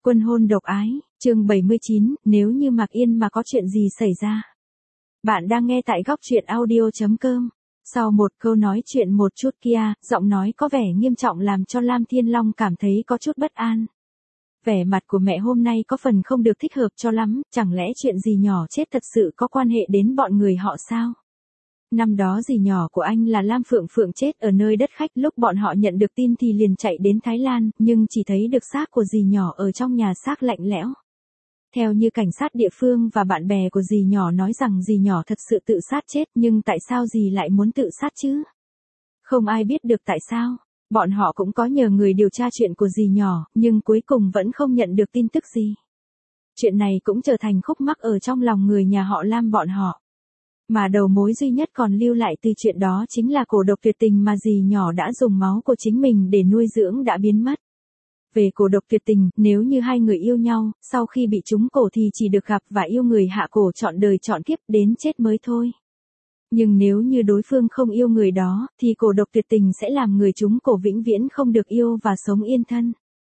Quân hôn độc ái, chương 79, nếu như Mạc Yên mà có chuyện gì xảy ra. Bạn đang nghe tại góc truyện audio.com. Sau một câu nói chuyện một chút kia, giọng nói có vẻ nghiêm trọng làm cho Lam Thiên Long cảm thấy có chút bất an. Vẻ mặt của mẹ hôm nay có phần không được thích hợp cho lắm, chẳng lẽ chuyện dì nhỏ chết thật sự có quan hệ đến bọn người họ sao? Năm đó dì nhỏ của anh là Lam Phượng Phượng chết ở nơi đất khách, lúc bọn họ nhận được tin thì liền chạy đến Thái Lan, nhưng chỉ thấy được xác của dì nhỏ ở trong nhà xác lạnh lẽo. Theo như cảnh sát địa phương và bạn bè của dì nhỏ nói rằng dì nhỏ thật sự tự sát chết, nhưng tại sao dì lại muốn tự sát chứ? Không ai biết được tại sao. Bọn họ cũng có nhờ người điều tra chuyện của dì nhỏ, nhưng cuối cùng vẫn không nhận được tin tức gì. Chuyện này cũng trở thành khúc mắc ở trong lòng người nhà họ Lam bọn họ. Mà đầu mối duy nhất còn lưu lại từ chuyện đó chính là cổ độc tuyệt tình mà dì nhỏ đã dùng máu của chính mình để nuôi dưỡng đã biến mất. Về cổ độc tuyệt tình, nếu như hai người yêu nhau, sau khi bị trúng cổ thì chỉ được gặp và yêu người hạ cổ trọn đời trọn kiếp đến chết mới thôi. Nhưng nếu như đối phương không yêu người đó, thì cổ độc tuyệt tình sẽ làm người trúng cổ vĩnh viễn không được yêu và sống yên thân.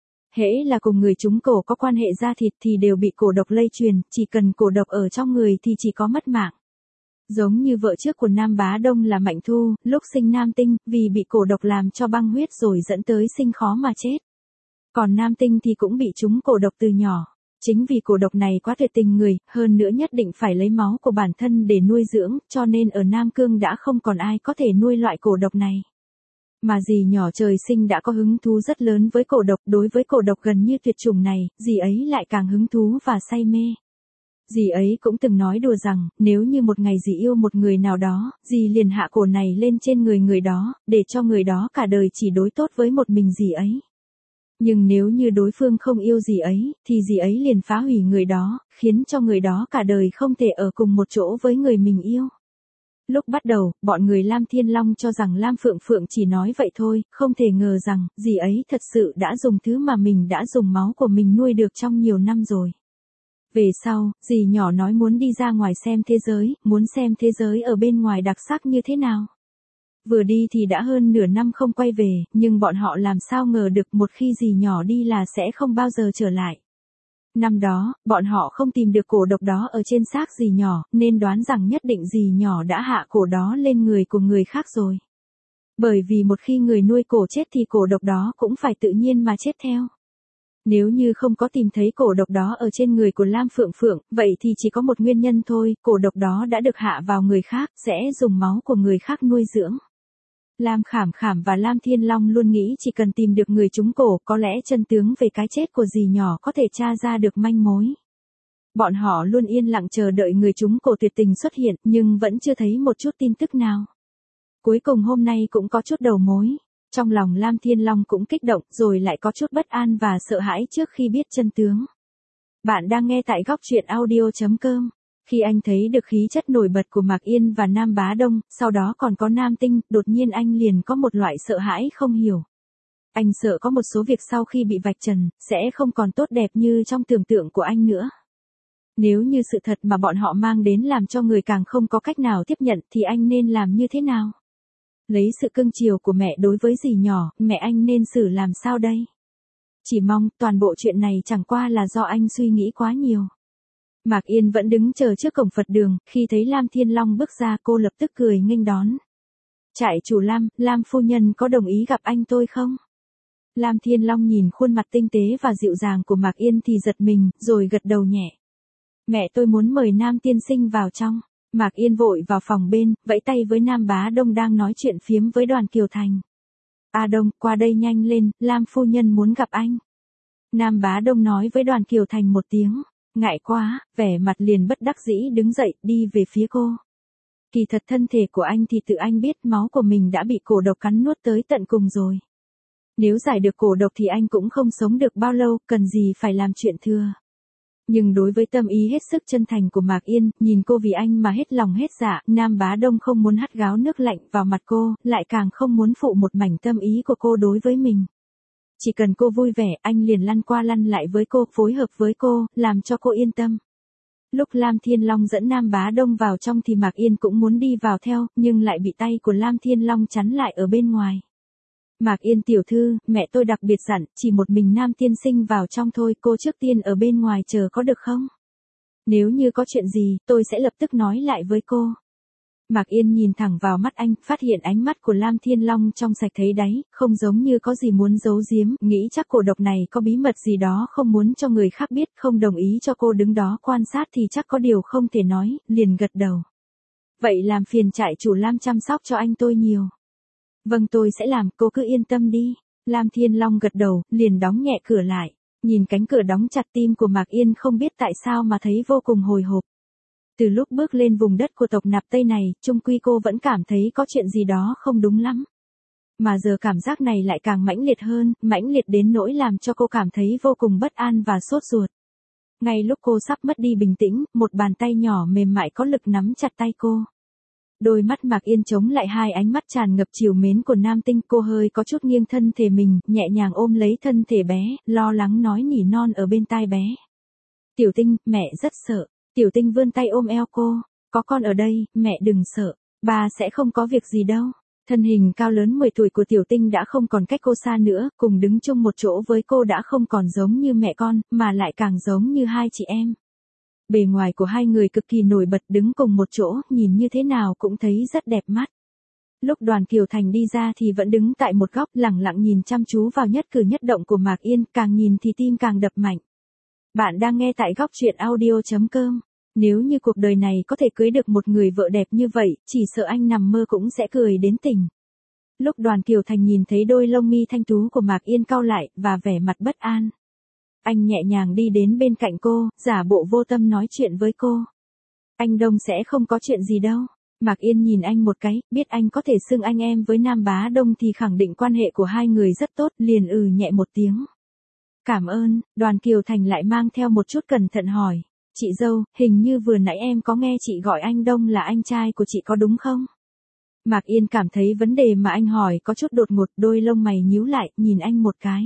Hễ là cùng người trúng cổ có quan hệ da thịt thì đều bị cổ độc lây truyền, chỉ cần cổ độc ở trong người thì chỉ có mất mạng. Giống như vợ trước của Nam Bá Đông là Mạnh Thu, lúc sinh Nam Tinh, vì bị cổ độc làm cho băng huyết rồi dẫn tới sinh khó mà chết. Còn Nam Tinh thì cũng bị trúng cổ độc từ nhỏ. Chính vì cổ độc này quá tuyệt tình người, hơn nữa nhất định phải lấy máu của bản thân để nuôi dưỡng, cho nên ở Nam Cương đã không còn ai có thể nuôi loại cổ độc này. Mà dì nhỏ trời sinh đã có hứng thú rất lớn với cổ độc, đối với cổ độc gần như tuyệt chủng này, dì ấy lại càng hứng thú và say mê. Dì ấy cũng từng nói đùa rằng, nếu như một ngày dì yêu một người nào đó, dì liền hạ cổ này lên trên người đó, để cho người đó cả đời chỉ đối tốt với một mình dì ấy. Nhưng nếu như đối phương không yêu dì ấy, thì dì ấy liền phá hủy người đó, khiến cho người đó cả đời không thể ở cùng một chỗ với người mình yêu. Lúc bắt đầu, bọn người Lam Thiên Long cho rằng Lam Phượng Phượng chỉ nói vậy thôi, không thể ngờ rằng, dì ấy thật sự đã dùng thứ mà mình đã dùng máu của mình nuôi được trong nhiều năm rồi. Về sau, dì nhỏ nói muốn đi ra ngoài xem thế giới, muốn xem thế giới ở bên ngoài đặc sắc như thế nào. Vừa đi thì đã hơn nửa năm không quay về, nhưng bọn họ làm sao ngờ được một khi dì nhỏ đi là sẽ không bao giờ trở lại. Năm đó, bọn họ không tìm được cổ độc đó ở trên xác dì nhỏ, nên đoán rằng nhất định dì nhỏ đã hạ cổ đó lên người của người khác rồi. Bởi vì một khi người nuôi cổ chết thì cổ độc đó cũng phải tự nhiên mà chết theo. Nếu như không có tìm thấy cổ độc đó ở trên người của Lam Phượng Phượng, vậy thì chỉ có một nguyên nhân thôi, cổ độc đó đã được hạ vào người khác, sẽ dùng máu của người khác nuôi dưỡng. Lam Khảm Khảm và Lam Thiên Long luôn nghĩ chỉ cần tìm được người trúng cổ, có lẽ chân tướng về cái chết của dì nhỏ có thể tra ra được manh mối. Bọn họ luôn yên lặng chờ đợi người trúng cổ tuyệt tình xuất hiện, nhưng vẫn chưa thấy một chút tin tức nào. Cuối cùng hôm nay cũng có chút đầu mối. Trong lòng Lam Thiên Long cũng kích động, rồi lại có chút bất an và sợ hãi trước khi biết chân tướng. Bạn đang nghe tại góc truyện audio.com. Khi anh thấy được khí chất nổi bật của Mạc Yên và Nam Bá Đông, sau đó còn có Nam Tinh, đột nhiên anh liền có một loại sợ hãi không hiểu. Anh sợ có một số việc sau khi bị vạch trần, sẽ không còn tốt đẹp như trong tưởng tượng của anh nữa. Nếu như sự thật mà bọn họ mang đến làm cho người càng không có cách nào tiếp nhận thì anh nên làm như thế nào? Lấy sự cưng chiều của mẹ đối với dì nhỏ, mẹ anh nên xử làm sao đây? Chỉ mong toàn bộ chuyện này chẳng qua là do anh suy nghĩ quá nhiều. Mạc Yên vẫn đứng chờ trước cổng Phật đường, khi thấy Lam Thiên Long bước ra cô lập tức cười nghênh đón. Trại chủ Lam, Lam phu nhân có đồng ý gặp anh tôi không? Lam Thiên Long nhìn khuôn mặt tinh tế và dịu dàng của Mạc Yên thì giật mình, rồi gật đầu nhẹ. Mẹ tôi muốn mời Nam tiên sinh vào trong. Mạc Yên vội vào phòng bên, vẫy tay với Nam Bá Đông đang nói chuyện phiếm với Đoàn Kiều Thành. A Đông, qua đây nhanh lên, Lam phu nhân muốn gặp anh. Nam Bá Đông nói với Đoàn Kiều Thành một tiếng. Ngại quá, vẻ mặt liền bất đắc dĩ đứng dậy, đi về phía cô. Kỳ thật thân thể của anh thì tự anh biết máu của mình đã bị cổ độc cắn nuốt tới tận cùng rồi. Nếu giải được cổ độc thì anh cũng không sống được bao lâu, cần gì phải làm chuyện thừa. Nhưng đối với tâm ý hết sức chân thành của Mạc Yên, nhìn cô vì anh mà hết lòng hết dạ, Nam Bá Đông không muốn hắt gáo nước lạnh vào mặt cô, lại càng không muốn phụ một mảnh tâm ý của cô đối với mình. Chỉ cần cô vui vẻ, anh liền lăn qua lăn lại với cô, phối hợp với cô, làm cho cô yên tâm. Lúc Lam Thiên Long dẫn Nam Bá Đông vào trong thì Mạc Yên cũng muốn đi vào theo, nhưng lại bị tay của Lam Thiên Long chắn lại ở bên ngoài. Mạc Yên tiểu thư, mẹ tôi đặc biệt dặn, chỉ một mình Nam tiên sinh vào trong thôi, cô trước tiên ở bên ngoài chờ có được không? Nếu như có chuyện gì, tôi sẽ lập tức nói lại với cô. Mạc Yên nhìn thẳng vào mắt anh, phát hiện ánh mắt của Lam Thiên Long trong sạch thấy đáy, không giống như có gì muốn giấu giếm, nghĩ chắc cổ độc này có bí mật gì đó không muốn cho người khác biết, không đồng ý cho cô đứng đó quan sát thì chắc có điều không thể nói, liền gật đầu. Vậy làm phiền trại chủ Lam chăm sóc cho anh tôi nhiều. Vâng tôi sẽ làm, cô cứ yên tâm đi. Lam Thiên Long gật đầu, liền đóng nhẹ cửa lại. Nhìn cánh cửa đóng chặt tim của Mạc Yên không biết tại sao mà thấy vô cùng hồi hộp. Từ lúc bước lên vùng đất của tộc Nạp Tây này, chung quy cô vẫn cảm thấy có chuyện gì đó không đúng lắm. Mà giờ cảm giác này lại càng mãnh liệt hơn, mãnh liệt đến nỗi làm cho cô cảm thấy vô cùng bất an và sốt ruột. Ngay lúc cô sắp mất đi bình tĩnh, một bàn tay nhỏ mềm mại có lực nắm chặt tay cô. Đôi mắt Mạc Yên chống lại hai ánh mắt tràn ngập trìu mến của nam tinh, cô hơi có chút nghiêng thân thể mình, nhẹ nhàng ôm lấy thân thể bé, lo lắng nói nỉ non ở bên tai bé. Tiểu Tinh, mẹ rất sợ. Tiểu Tinh vươn tay ôm eo cô, có con ở đây, mẹ đừng sợ, ba sẽ không có việc gì đâu. Thân hình cao lớn 10 tuổi của Tiểu Tinh đã không còn cách cô xa nữa, cùng đứng chung một chỗ với cô đã không còn giống như mẹ con, mà lại càng giống như hai chị em. Bề ngoài của hai người cực kỳ nổi bật, đứng cùng một chỗ, nhìn như thế nào cũng thấy rất đẹp mắt. Lúc Đoàn Kiều Thành đi ra thì vẫn đứng tại một góc lẳng lặng nhìn chăm chú vào nhất cử nhất động của Mạc Yên, càng nhìn thì tim càng đập mạnh. Bạn đang nghe tại góc truyện audio.com. Nếu như cuộc đời này có thể cưới được một người vợ đẹp như vậy, chỉ sợ anh nằm mơ cũng sẽ cười đến tỉnh. Lúc Đoàn Kiều Thành nhìn thấy đôi lông mi thanh tú của Mạc Yên cau lại, và vẻ mặt bất an. Anh nhẹ nhàng đi đến bên cạnh cô, giả bộ vô tâm nói chuyện với cô. Anh Đông sẽ không có chuyện gì đâu. Mạc Yên nhìn anh một cái, biết anh có thể xưng anh em với Nam Bá Đông thì khẳng định quan hệ của hai người rất tốt, liền nhẹ một tiếng. Cảm ơn. Đoàn Kiều Thành lại mang theo một chút cẩn thận hỏi. Chị dâu, hình như vừa nãy em có nghe chị gọi anh Đông là anh trai của chị có đúng không? Mạc Yên cảm thấy vấn đề mà anh hỏi có chút đột ngột, đôi lông mày nhíu lại, nhìn anh một cái.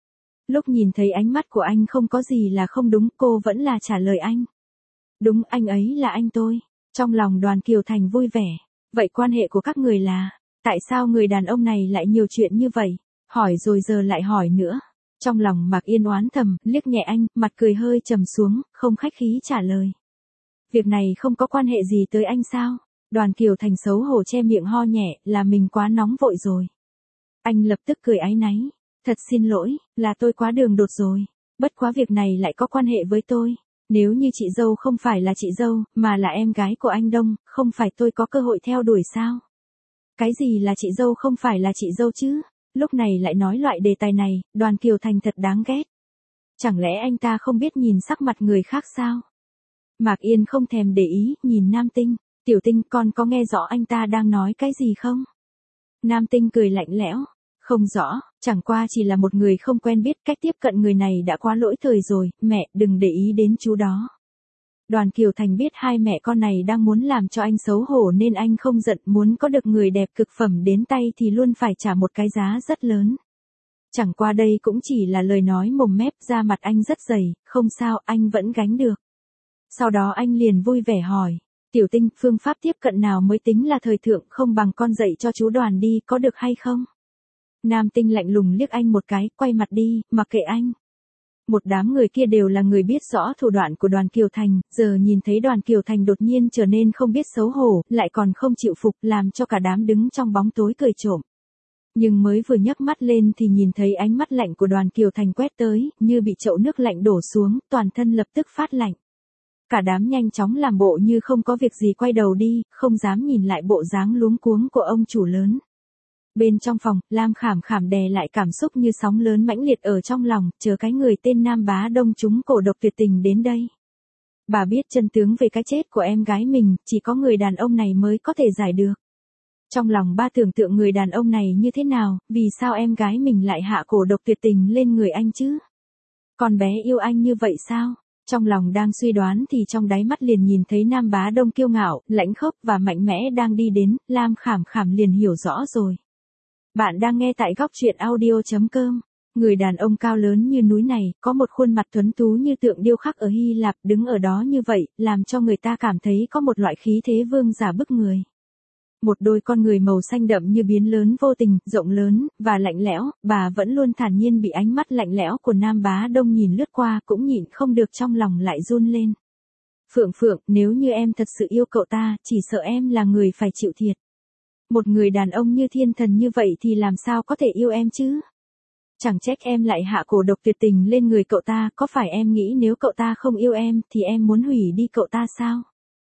Lúc nhìn thấy ánh mắt của anh không có gì là không đúng, cô vẫn là trả lời anh. Đúng, anh ấy là anh tôi. Trong lòng Đoàn Kiều Thành vui vẻ. Vậy quan hệ của các người là, tại sao người đàn ông này lại nhiều chuyện như vậy? Hỏi rồi giờ lại hỏi nữa. Trong lòng Mạc Yên oán thầm, liếc nhẹ anh, mặt cười hơi trầm xuống, không khách khí trả lời. Việc này không có quan hệ gì tới anh sao? Đoàn Kiều Thành xấu hổ che miệng ho nhẹ, là mình quá nóng vội rồi. Anh lập tức cười áy náy. Thật xin lỗi, là tôi quá đường đột rồi. Bất quá việc này lại có quan hệ với tôi. Nếu như chị dâu không phải là chị dâu, mà là em gái của anh Đông, không phải tôi có cơ hội theo đuổi sao? Cái gì là chị dâu không phải là chị dâu chứ? Lúc này lại nói loại đề tài này, Đoàn Kiều Thành thật đáng ghét. Chẳng lẽ anh ta không biết nhìn sắc mặt người khác sao? Mạc Yên không thèm để ý, nhìn Nam Tinh. Tiểu Tinh, con có nghe rõ anh ta đang nói cái gì không? Nam Tinh cười lạnh lẽo. Không rõ, chẳng qua chỉ là một người không quen biết, cách tiếp cận người này đã quá lỗi thời rồi, mẹ, đừng để ý đến chú đó. Đoàn Kiều Thành biết hai mẹ con này đang muốn làm cho anh xấu hổ nên anh không giận, muốn có được người đẹp cực phẩm đến tay thì luôn phải trả một cái giá rất lớn. Chẳng qua đây cũng chỉ là lời nói mồm mép, da mặt anh rất dày, không sao, anh vẫn gánh được. Sau đó anh liền vui vẻ hỏi, Tiểu Tinh, phương pháp tiếp cận nào mới tính là thời thượng, không bằng con dạy cho chú Đoàn đi, có được hay không? Nam Tinh lạnh lùng liếc anh một cái, quay mặt đi, mặc kệ anh. Một đám người kia đều là người biết rõ thủ đoạn của Đoàn Kiều Thành, giờ nhìn thấy Đoàn Kiều Thành đột nhiên trở nên không biết xấu hổ, lại còn không chịu phục, làm cho cả đám đứng trong bóng tối cười trộm. Nhưng mới vừa nhấc mắt lên thì nhìn thấy ánh mắt lạnh của Đoàn Kiều Thành quét tới, như bị chậu nước lạnh đổ xuống, toàn thân lập tức phát lạnh. Cả đám nhanh chóng làm bộ như không có việc gì quay đầu đi, không dám nhìn lại bộ dáng luống cuống của ông chủ lớn. Bên trong phòng, Lam Khảm Khảm đè lại cảm xúc như sóng lớn mãnh liệt ở trong lòng, chờ cái người tên Nam Bá Đông trúng cổ độc tuyệt tình đến đây. Bà biết chân tướng về cái chết của em gái mình, chỉ có người đàn ông này mới có thể giải được. Trong lòng ba tưởng tượng người đàn ông này như thế nào, vì sao em gái mình lại hạ cổ độc tuyệt tình lên người anh chứ? Con bé yêu anh như vậy sao? Trong lòng đang suy đoán thì trong đáy mắt liền nhìn thấy Nam Bá Đông kiêu ngạo, lãnh khốc và mạnh mẽ đang đi đến, Lam Khảm Khảm liền hiểu rõ rồi. Bạn đang nghe tại góc truyện audio.com. Người đàn ông cao lớn như núi này, có một khuôn mặt tuấn tú như tượng điêu khắc ở Hy Lạp, đứng ở đó như vậy, làm cho người ta cảm thấy có một loại khí thế vương giả bức người. Một đôi con người màu xanh đậm như biến lớn vô tình, rộng lớn, và lạnh lẽo, bà vẫn luôn thản nhiên bị ánh mắt lạnh lẽo của Nam Bá Đông nhìn lướt qua cũng nhịn không được trong lòng lại run lên. Phượng Phượng, nếu như em thật sự yêu cậu ta, chỉ sợ em là người phải chịu thiệt. Một người đàn ông như thiên thần như vậy thì làm sao có thể yêu em chứ? Chẳng trách em lại hạ cổ độc tuyệt tình lên người cậu ta, có phải em nghĩ nếu cậu ta không yêu em thì em muốn hủy đi cậu ta sao?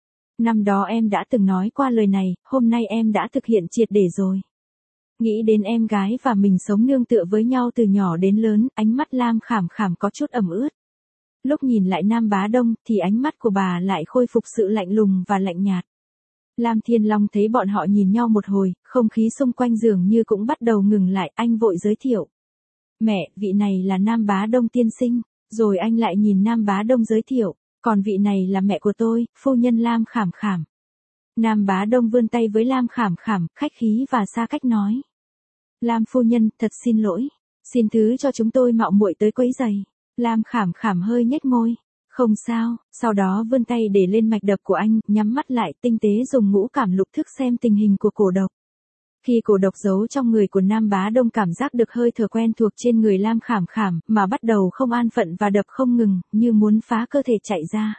Năm đó em đã từng nói qua lời này, hôm nay em đã thực hiện triệt để rồi. Nghĩ đến em gái và mình sống nương tựa với nhau từ nhỏ đến lớn, ánh mắt Lam Khảm Khảm có chút ẩm ướt. Lúc nhìn lại Nam Bá Đông thì ánh mắt của bà lại khôi phục sự lạnh lùng và lạnh nhạt. Lam Thiên Long thấy bọn họ nhìn nhau một hồi, không khí xung quanh dường như cũng bắt đầu ngừng lại, anh vội giới thiệu. Mẹ, vị này là Nam Bá Đông tiên sinh, rồi anh lại nhìn Nam Bá Đông giới thiệu, còn vị này là mẹ của tôi, phu nhân Lam Khảm Khảm. Nam Bá Đông vươn tay với Lam Khảm Khảm, khách khí và xa cách nói. Lam phu nhân, thật xin lỗi, xin thứ cho chúng tôi mạo muội tới quấy rầy. Lam Khảm Khảm hơi nhếch môi. Không sao, sau đó vươn tay để lên mạch đập của anh, nhắm mắt lại tinh tế dùng ngũ cảm lục thức xem tình hình của cổ độc. Khi cổ độc giấu trong người của Nam Bá Đông cảm giác được hơi thở quen thuộc trên người Lam Khảm Khảm, mà bắt đầu không an phận và đập không ngừng, như muốn phá cơ thể chạy ra.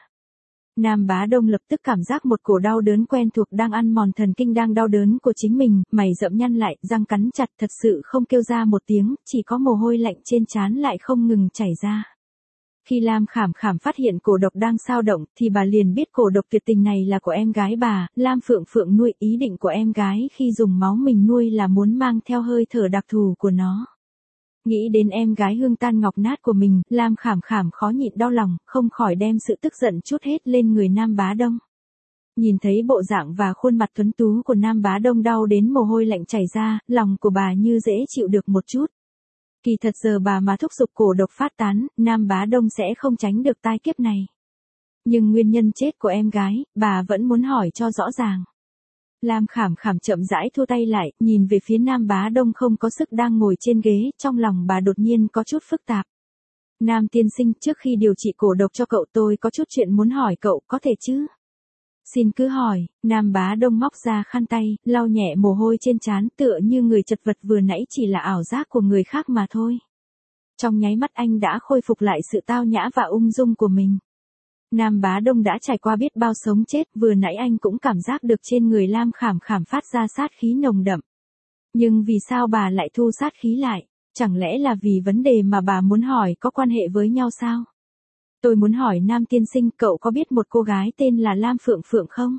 Nam Bá Đông lập tức cảm giác một cổ đau đớn quen thuộc đang ăn mòn thần kinh đang đau đớn của chính mình, mày rậm nhăn lại, răng cắn chặt thật sự không kêu ra một tiếng, chỉ có mồ hôi lạnh trên trán lại không ngừng chảy ra. Khi Lam Khảm Khảm phát hiện cổ độc đang xao động thì bà liền biết cổ độc tuyệt tình này là của em gái bà, Lam Phượng Phượng nuôi. Ý định của em gái khi dùng máu mình nuôi là muốn mang theo hơi thở đặc thù của nó. Nghĩ đến em gái hương tan ngọc nát của mình, Lam Khảm Khảm khó nhịn đau lòng, không khỏi đem sự tức giận trút hết lên người Nam Bá Đông. Nhìn thấy bộ dạng và khuôn mặt tuấn tú của Nam Bá Đông đau đến mồ hôi lạnh chảy ra, lòng của bà như dễ chịu được một chút. Kỳ thật giờ bà mà thúc giục cổ độc phát tán, Nam Bá Đông sẽ không tránh được tai kiếp này. Nhưng nguyên nhân chết của em gái, bà vẫn muốn hỏi cho rõ ràng. Lam Khảm Khảm chậm rãi thua tay lại, nhìn về phía Nam Bá Đông không có sức đang ngồi trên ghế, trong lòng bà đột nhiên có chút phức tạp. Nam tiên sinh, trước khi điều trị cổ độc cho cậu tôi có chút chuyện muốn hỏi cậu, có thể chứ? Xin cứ hỏi. Nam Bá Đông móc ra khăn tay, lau nhẹ mồ hôi trên trán, tựa như người chật vật vừa nãy chỉ là ảo giác của người khác mà thôi. Trong nháy mắt anh đã khôi phục lại sự tao nhã và ung dung của mình. Nam Bá Đông đã trải qua biết bao sống chết, vừa nãy anh cũng cảm giác được trên người Lam Khảm Khảm phát ra sát khí nồng đậm. Nhưng vì sao bà lại thu sát khí lại? Chẳng lẽ là vì vấn đề mà bà muốn hỏi có quan hệ với nhau sao? Tôi muốn hỏi Nam tiên sinh, cậu có biết một cô gái tên là Lam Phượng Phượng không?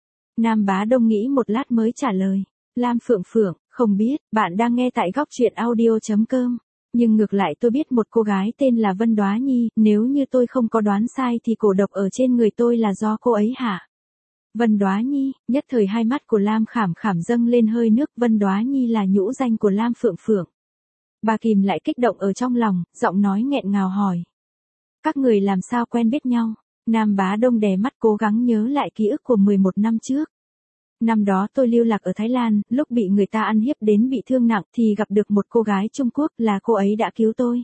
Nam Bá Đông nghĩ một lát mới trả lời. Lam Phượng Phượng, không biết, bạn đang nghe tại góc truyện audio.com. Nhưng ngược lại tôi biết một cô gái tên là Vân Đóa Nhi, nếu như tôi không có đoán sai thì cổ độc ở trên người tôi là do cô ấy hả? Vân Đóa Nhi, nhất thời hai mắt của Lam Khảm Khảm dâng lên hơi nước. Vân Đóa Nhi là nhũ danh của Lam Phượng Phượng. Bà kìm lại kích động ở trong lòng, giọng nói nghẹn ngào hỏi. Các người làm sao quen biết nhau? Nam Bá Đông đè mắt cố gắng nhớ lại ký ức của 11 năm trước. Năm đó tôi lưu lạc ở Thái Lan, lúc bị người ta ăn hiếp đến bị thương nặng thì gặp được một cô gái Trung Quốc, là cô ấy đã cứu tôi.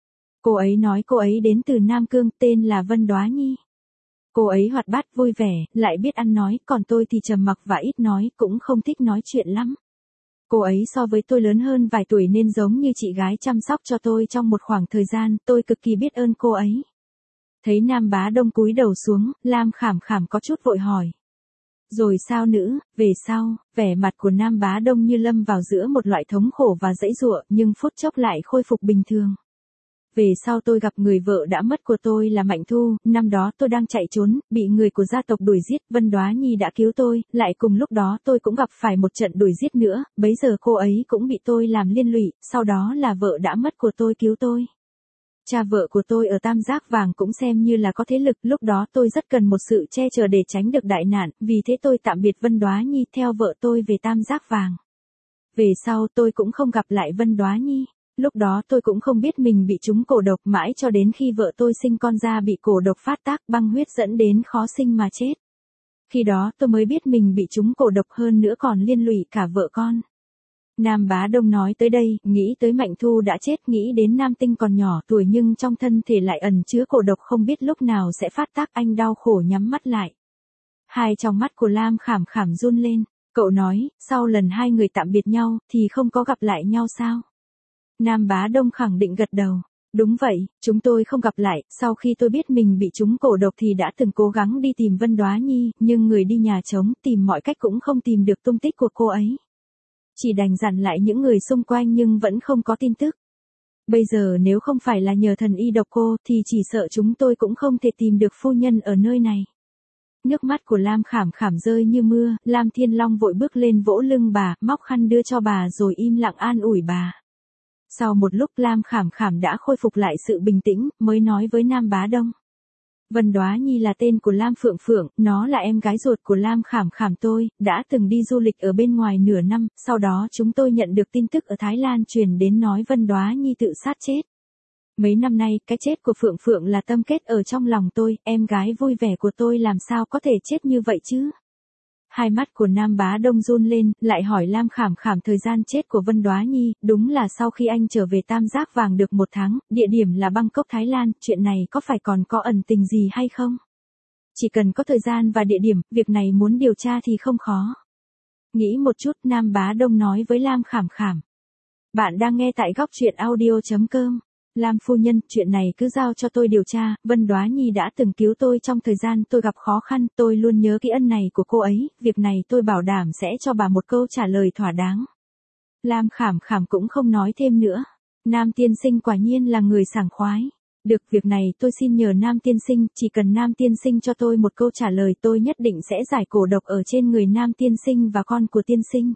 Cô ấy nói cô ấy đến từ Nam Cương, tên là Vân Đóa Nhi. Cô ấy hoạt bát vui vẻ, lại biết ăn nói, còn tôi thì trầm mặc và ít nói, cũng không thích nói chuyện lắm. Cô ấy so với tôi lớn hơn vài tuổi nên giống như chị gái chăm sóc cho tôi trong một khoảng thời gian, tôi cực kỳ biết ơn cô ấy. Thấy Nam Bá Đông cúi đầu xuống, Lam Khảm Khảm có chút vội hỏi. Rồi sao nữa, về sau, vẻ mặt của Nam Bá Đông như lâm vào giữa một loại thống khổ và giãy giụa, nhưng phút chốc lại khôi phục bình thường. Về sau tôi gặp người vợ đã mất của tôi là Mạnh Thu, năm đó tôi đang chạy trốn, bị người của gia tộc đuổi giết, Vân Đóa Nhi đã cứu tôi, lại cùng lúc đó tôi cũng gặp phải một trận đuổi giết nữa, bấy giờ cô ấy cũng bị tôi làm liên lụy, sau đó là vợ đã mất của tôi cứu tôi. Cha vợ của tôi ở Tam Giác Vàng cũng xem như là có thế lực, lúc đó tôi rất cần một sự che chở để tránh được đại nạn, vì thế tôi tạm biệt Vân Đóa Nhi theo vợ tôi về Tam Giác Vàng. Về sau tôi cũng không gặp lại Vân Đóa Nhi. Lúc đó tôi cũng không biết mình bị trúng cổ độc mãi cho đến khi vợ tôi sinh con ra bị cổ độc phát tác băng huyết dẫn đến khó sinh mà chết. Khi đó tôi mới biết mình bị trúng cổ độc hơn nữa còn liên lụy cả vợ con. Nam Bá Đông nói tới đây, nghĩ tới Mạnh Thu đã chết, nghĩ đến Nam Tinh còn nhỏ tuổi nhưng trong thân thể lại ẩn chứa cổ độc không biết lúc nào sẽ phát tác, anh đau khổ nhắm mắt lại. Hai trong mắt của Lam Khảm Khảm run lên. Cậu nói, sau lần hai người tạm biệt nhau, thì không có gặp lại nhau sao? Nam Bá Đông khẳng định gật đầu. Đúng vậy, chúng tôi không gặp lại, sau khi tôi biết mình bị trúng cổ độc thì đã từng cố gắng đi tìm Vân Đoá Nhi, nhưng người đi nhà trống tìm mọi cách cũng không tìm được tung tích của cô ấy. Chỉ đành dặn lại những người xung quanh nhưng vẫn không có tin tức. Bây giờ nếu không phải là nhờ thần y độc cô thì chỉ sợ chúng tôi cũng không thể tìm được phu nhân ở nơi này. Nước mắt của Lam Khảm Khảm rơi như mưa, Lam Thiên Long vội bước lên vỗ lưng bà, móc khăn đưa cho bà rồi im lặng an ủi bà. Sau một lúc Lam Khảm Khảm đã khôi phục lại sự bình tĩnh, mới nói với Nam Bá Đông. Vân Đoá Nhi là tên của Lam Phượng Phượng, nó là em gái ruột của Lam Khảm Khảm tôi, đã từng đi du lịch ở bên ngoài nửa năm, sau đó chúng tôi nhận được tin tức ở Thái Lan truyền đến nói Vân Đoá Nhi tự sát chết. Mấy năm nay, cái chết của Phượng Phượng là tâm kết ở trong lòng tôi, em gái vui vẻ của tôi làm sao có thể chết như vậy chứ? Hai mắt của Nam Bá Đông run lên, lại hỏi Lam Khảm Khảm thời gian chết của Vân Đoá Nhi, đúng là sau khi anh trở về Tam Giác Vàng được 1 tháng, địa điểm là Bangkok Thái Lan, chuyện này có phải còn có ẩn tình gì hay không? Chỉ cần có thời gian và địa điểm, việc này muốn điều tra thì không khó. Nghĩ một chút, Nam Bá Đông nói với Lam Khảm Khảm. Bạn đang nghe tại góc truyện audio.com. Lam phu nhân, chuyện này cứ giao cho tôi điều tra, Vân Đoá Nhi đã từng cứu tôi trong thời gian tôi gặp khó khăn, tôi luôn nhớ cái ân này của cô ấy, việc này tôi bảo đảm sẽ cho bà một câu trả lời thỏa đáng. Lam Khảm Khảm cũng không nói thêm nữa. Nam tiên sinh quả nhiên là người sảng khoái. Được, việc này tôi xin nhờ Nam tiên sinh, chỉ cần Nam tiên sinh cho tôi một câu trả lời tôi nhất định sẽ giải cổ độc ở trên người Nam tiên sinh và con của tiên sinh.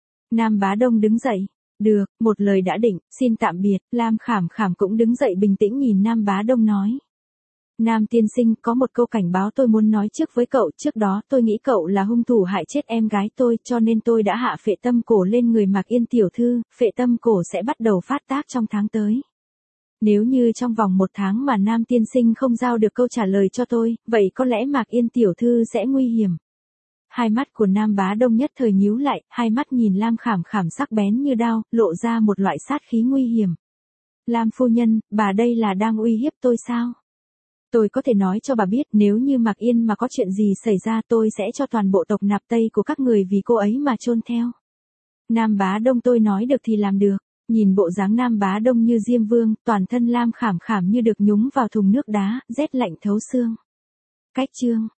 Nam Bá Đông đứng dậy. Được, một lời đã định, xin tạm biệt, Lam Khảm Khảm cũng đứng dậy bình tĩnh nhìn Nam Bá Đông nói. Nam tiên sinh, có một câu cảnh báo tôi muốn nói trước với cậu, trước đó tôi nghĩ cậu là hung thủ hại chết em gái tôi, cho nên tôi đã hạ phệ tâm cổ lên người Mạc Yên tiểu thư, phệ tâm cổ sẽ bắt đầu phát tác trong tháng tới. Nếu như trong vòng 1 tháng mà Nam tiên sinh không giao được câu trả lời cho tôi, vậy có lẽ Mạc Yên tiểu thư sẽ nguy hiểm. Hai mắt của Nam Bá Đông nhất thời nhíu lại, hai mắt nhìn Lam Khảm Khảm sắc bén như đao, lộ ra một loại sát khí nguy hiểm. Lam phu nhân, bà đây là đang uy hiếp tôi sao? Tôi có thể nói cho bà biết nếu như Mạc Yên mà có chuyện gì xảy ra tôi sẽ cho toàn bộ tộc Nạp Tây của các người vì cô ấy mà chôn theo. Nam Bá Đông tôi nói được thì làm được. Nhìn bộ dáng Nam Bá Đông như Diêm Vương, toàn thân Lam Khảm Khảm như được nhúng vào thùng nước đá, rét lạnh thấu xương. Cách chương